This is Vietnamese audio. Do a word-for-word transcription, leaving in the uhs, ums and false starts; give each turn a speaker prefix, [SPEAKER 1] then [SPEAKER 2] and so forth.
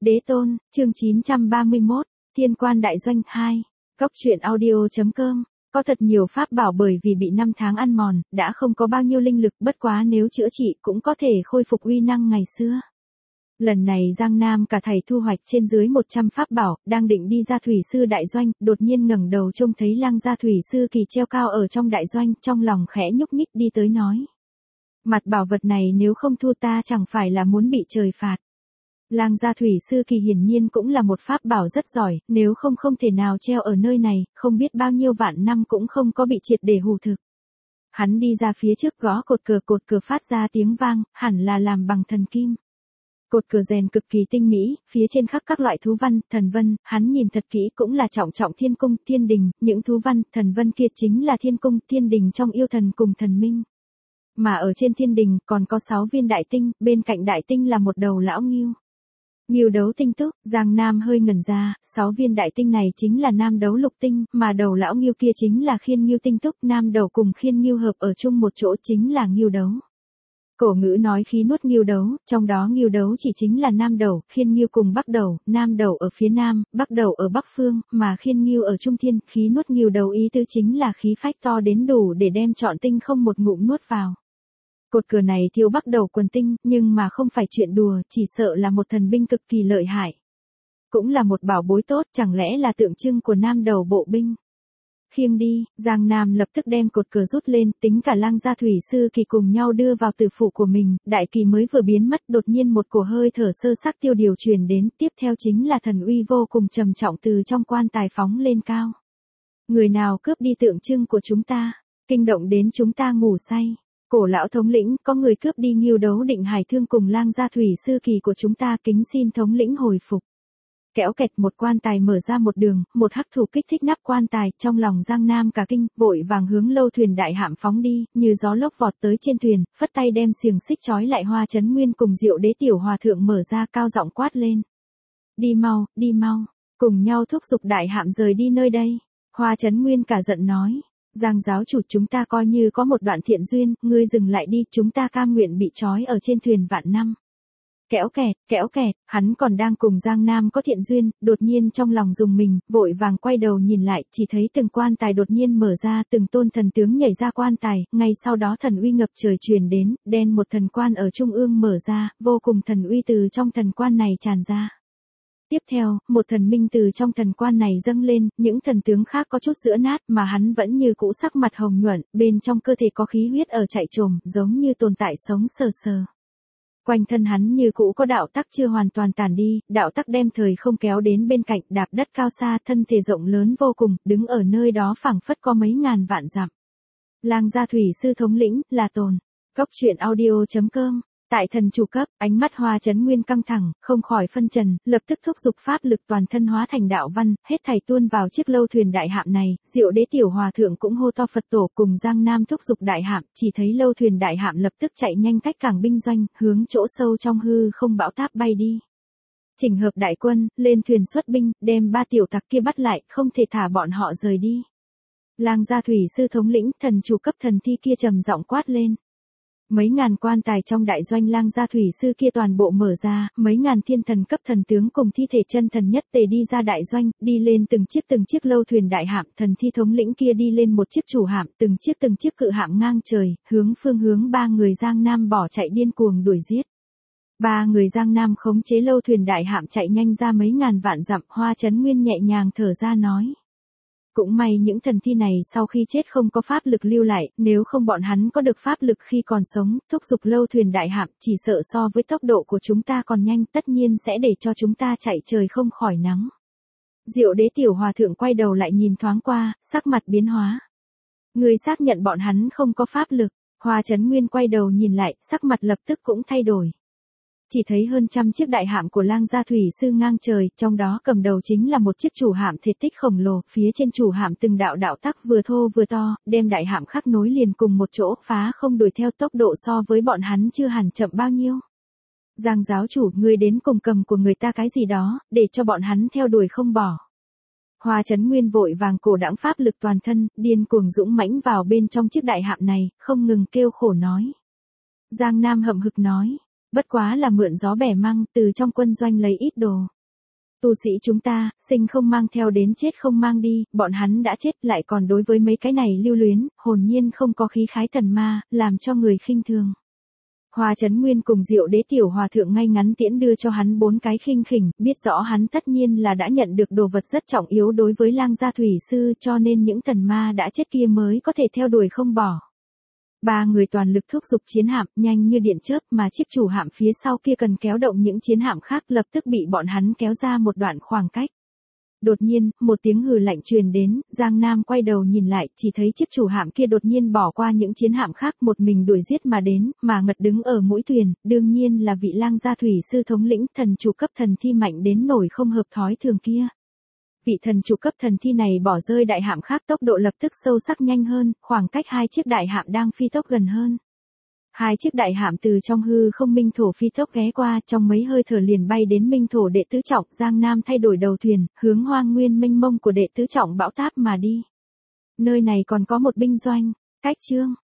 [SPEAKER 1] Đế tôn, chương chín trăm ba mươi mốt, Thiên quan đại doanh hai. Cốc truyện audio.com. Có thật nhiều pháp bảo bởi vì bị năm tháng ăn mòn, đã không có bao nhiêu linh lực, bất quá nếu chữa trị cũng có thể khôi phục uy năng ngày xưa. Lần này Giang Nam cả thảy thu hoạch trên dưới một trăm pháp bảo, đang định đi ra thủy sư đại doanh, đột nhiên ngẩng đầu trông thấy Lang gia thủy sư kỳ treo cao ở trong đại doanh, trong lòng khẽ nhúc nhích đi tới nói. Mặt bảo vật này nếu không thu ta chẳng phải là muốn bị trời phạt. Lang gia thủy sư kỳ hiển nhiên cũng là một pháp bảo rất giỏi, nếu không không thể nào treo ở nơi này, không biết bao nhiêu vạn năm cũng không có bị triệt để hủ thực. Hắn đi ra phía trước gõ cột cờ, cột cờ phát ra tiếng vang, hẳn là làm bằng thần kim. Cột cờ rèn cực kỳ tinh mỹ, phía trên khắc các loại thú văn, thần vân, hắn nhìn thật kỹ cũng là trọng trọng thiên cung, thiên đình, những thú văn, thần vân kia chính là thiên cung, thiên đình trong yêu thần cùng thần minh. Mà ở trên thiên đình còn có sáu viên đại tinh, bên cạnh đại tinh là một đầu lão ngưu. Ngưu đấu tinh túc, Giang Nam hơi ngẩn ra, sáu viên đại tinh này chính là nam đấu lục tinh, mà đầu lão ngưu kia chính là khiên ngưu tinh túc, nam đầu cùng khiên ngưu hợp ở chung một chỗ chính là ngưu đấu. Cổ ngữ nói khí nuốt ngưu đấu, trong đó ngưu đấu chỉ chính là nam đầu, khiên ngưu cùng bắc đầu, nam đầu ở phía nam, bắc đầu ở bắc phương, mà khiên ngưu ở trung thiên, khí nuốt ngưu đấu ý tứ chính là khí phách to đến đủ để đem trọn tinh không một ngụm nuốt vào. Cột cờ này thiêu bắc đầu quần tinh, nhưng mà không phải chuyện đùa, chỉ sợ là một thần binh cực kỳ lợi hại. Cũng là một bảo bối tốt, chẳng lẽ là tượng trưng của nam đầu bộ binh. Khiêng đi, Giang Nam lập tức đem cột cờ rút lên, tính cả Lang gia thủy sư kỳ cùng nhau đưa vào tử phủ của mình, đại kỳ mới vừa biến mất, đột nhiên một cổ hơi thở sơ sắc tiêu điều truyền đến, tiếp theo chính là thần uy vô cùng trầm trọng từ trong quan tài phóng lên cao. Người nào cướp đi tượng trưng của chúng ta, kinh động đến chúng ta ngủ say. Cổ lão thống lĩnh, có người cướp đi ngưu đấu định hải thương cùng Lang gia thủy sư kỳ của chúng ta, kính xin thống lĩnh hồi phục. Kéo kẹt, một quan tài mở ra một đường, một hắc thủ kích thích nắp quan tài, trong lòng Giang Nam cả kinh, vội vàng hướng lâu thuyền đại hạm phóng đi, như gió lốc vọt tới trên thuyền, phất tay đem xiềng xích trói lại Hoa Chấn Nguyên cùng Diệu Đế tiểu hòa thượng mở ra, cao giọng quát lên. Đi mau, đi mau, cùng nhau thúc giục đại hạm rời đi nơi đây. Hoa Chấn Nguyên cả giận nói. Giang giáo chủ, chúng ta coi như có một đoạn thiện duyên, ngươi dừng lại đi, chúng ta cam nguyện bị trói ở trên thuyền vạn năm. Kéo kẹt, kéo kẹt, hắn còn đang cùng Giang Nam có thiện duyên, đột nhiên trong lòng rùng mình, vội vàng quay đầu nhìn lại, chỉ thấy từng quan tài đột nhiên mở ra, từng tôn thần tướng nhảy ra quan tài, ngay sau đó thần uy ngập trời truyền đến, đen một thần quan ở trung ương mở ra, vô cùng thần uy từ trong thần quan này tràn ra. Tiếp theo, một thần minh từ trong thần quan này dâng lên, những thần tướng khác có chút giữa nát mà hắn vẫn như cũ sắc mặt hồng nhuận, bên trong cơ thể có khí huyết ở chạy trồm, giống như tồn tại sống sờ sờ. Quanh thân hắn như cũ có đạo tắc chưa hoàn toàn tàn đi, đạo tắc đem thời không kéo đến bên cạnh, đạp đất cao xa, thân thể rộng lớn vô cùng, đứng ở nơi đó phảng phất có mấy ngàn vạn dặm. Lang gia thủy sư thống lĩnh, là Tồn. Cốc truyện audio.com. Tại thần chủ cấp, ánh mắt Hoa Chấn Nguyên căng thẳng, không khỏi phân trần, lập tức thúc giục pháp lực toàn thân hóa thành đạo văn, hết thảy tuôn vào chiếc lâu thuyền đại hạm này, Diệu Đế tiểu hòa thượng cũng hô to Phật tổ, cùng Giang Nam thúc giục đại hạm, chỉ thấy lâu thuyền đại hạm lập tức chạy nhanh cách cảng binh doanh, hướng chỗ sâu trong hư không bão táp bay đi. Chỉnh hợp đại quân, lên thuyền xuất binh, đem ba tiểu tặc kia bắt lại, không thể thả bọn họ rời đi. Lang gia thủy sư thống lĩnh, thần chủ cấp thần thi kia trầm giọng quát lên. Mấy ngàn quan tài trong đại doanh Lang gia thủy sư kia toàn bộ mở ra, mấy ngàn thiên thần cấp thần tướng cùng thi thể chân thần nhất tề đi ra đại doanh, đi lên từng chiếc từng chiếc lâu thuyền đại hạm, thần thi thống lĩnh kia đi lên một chiếc chủ hạm, từng chiếc từng chiếc cự hạm ngang trời, hướng phương hướng ba người Giang Nam bỏ chạy điên cuồng đuổi giết. Ba người Giang Nam khống chế lâu thuyền đại hạm chạy nhanh ra mấy ngàn vạn dặm, Hoa Chấn Nguyên nhẹ nhàng thở ra nói. Cũng may những thần thi này sau khi chết không có pháp lực lưu lại, nếu không bọn hắn có được pháp lực khi còn sống, thúc giục lâu thuyền đại hạm, chỉ sợ so với tốc độ của chúng ta còn nhanh, tất nhiên sẽ để cho chúng ta chạy trời không khỏi nắng. Diệu Đế tiểu hòa thượng quay đầu lại nhìn thoáng qua, sắc mặt biến hóa. Người xác nhận bọn hắn không có pháp lực. Hoa Chấn Nguyên quay đầu nhìn lại, sắc mặt lập tức cũng thay đổi. Chỉ thấy hơn trăm chiếc đại hạm của Lang gia thủy sư ngang trời, trong đó cầm đầu chính là một chiếc chủ hạm thể tích khổng lồ, phía trên chủ hạm từng đạo đạo tắc vừa thô vừa to, đem đại hạm khắc nối liền cùng một chỗ, phá không đuổi theo tốc độ so với bọn hắn chưa hẳn chậm bao nhiêu. Giang giáo chủ, ngươi đến cùng cầm của người ta cái gì đó, để cho bọn hắn theo đuổi không bỏ. Hoa Chấn Nguyên vội vàng cổ đãng pháp lực toàn thân, điên cuồng dũng mãnh vào bên trong chiếc đại hạm này, không ngừng kêu khổ nói. Giang Nam hậm hực nói. Bất quá là mượn gió bẻ măng, từ trong quân doanh lấy ít đồ. Tu sĩ chúng ta, sinh không mang theo đến chết không mang đi, bọn hắn đã chết lại còn đối với mấy cái này lưu luyến, hồn nhiên không có khí khái thần ma, làm cho người khinh thường. Hoa Chấn Nguyên cùng Diệu Đế tiểu hòa thượng ngay ngắn tiễn đưa cho hắn bốn cái khinh khỉnh, biết rõ hắn tất nhiên là đã nhận được đồ vật rất trọng yếu đối với Lang gia thủy sư, cho nên những thần ma đã chết kia mới có thể theo đuổi không bỏ. Ba người toàn lực thúc giục chiến hạm, nhanh như điện chớp, mà chiếc chủ hạm phía sau kia cần kéo động những chiến hạm khác lập tức bị bọn hắn kéo ra một đoạn khoảng cách. Đột nhiên, một tiếng hừ lạnh truyền đến, Giang Nam quay đầu nhìn lại, chỉ thấy chiếc chủ hạm kia đột nhiên bỏ qua những chiến hạm khác một mình đuổi giết mà đến, mà ngật đứng ở mũi thuyền, đương nhiên là vị Lang gia thủy sư thống lĩnh, thần chủ cấp thần thi mạnh đến nổi không hợp thói thường kia. Vị thần chủ cấp thần thi này bỏ rơi đại hạm khác, tốc độ lập tức sâu sắc nhanh hơn, khoảng cách hai chiếc đại hạm đang phi tốc gần hơn. Hai chiếc đại hạm từ trong hư không minh thổ phi tốc ghé qua, trong mấy hơi thở liền bay đến minh thổ đệ tứ trọng. Giang Nam thay đổi đầu thuyền, hướng hoang nguyên mênh mông của đệ tứ trọng bão táp mà đi. Nơi này còn có một binh doanh. Cách chương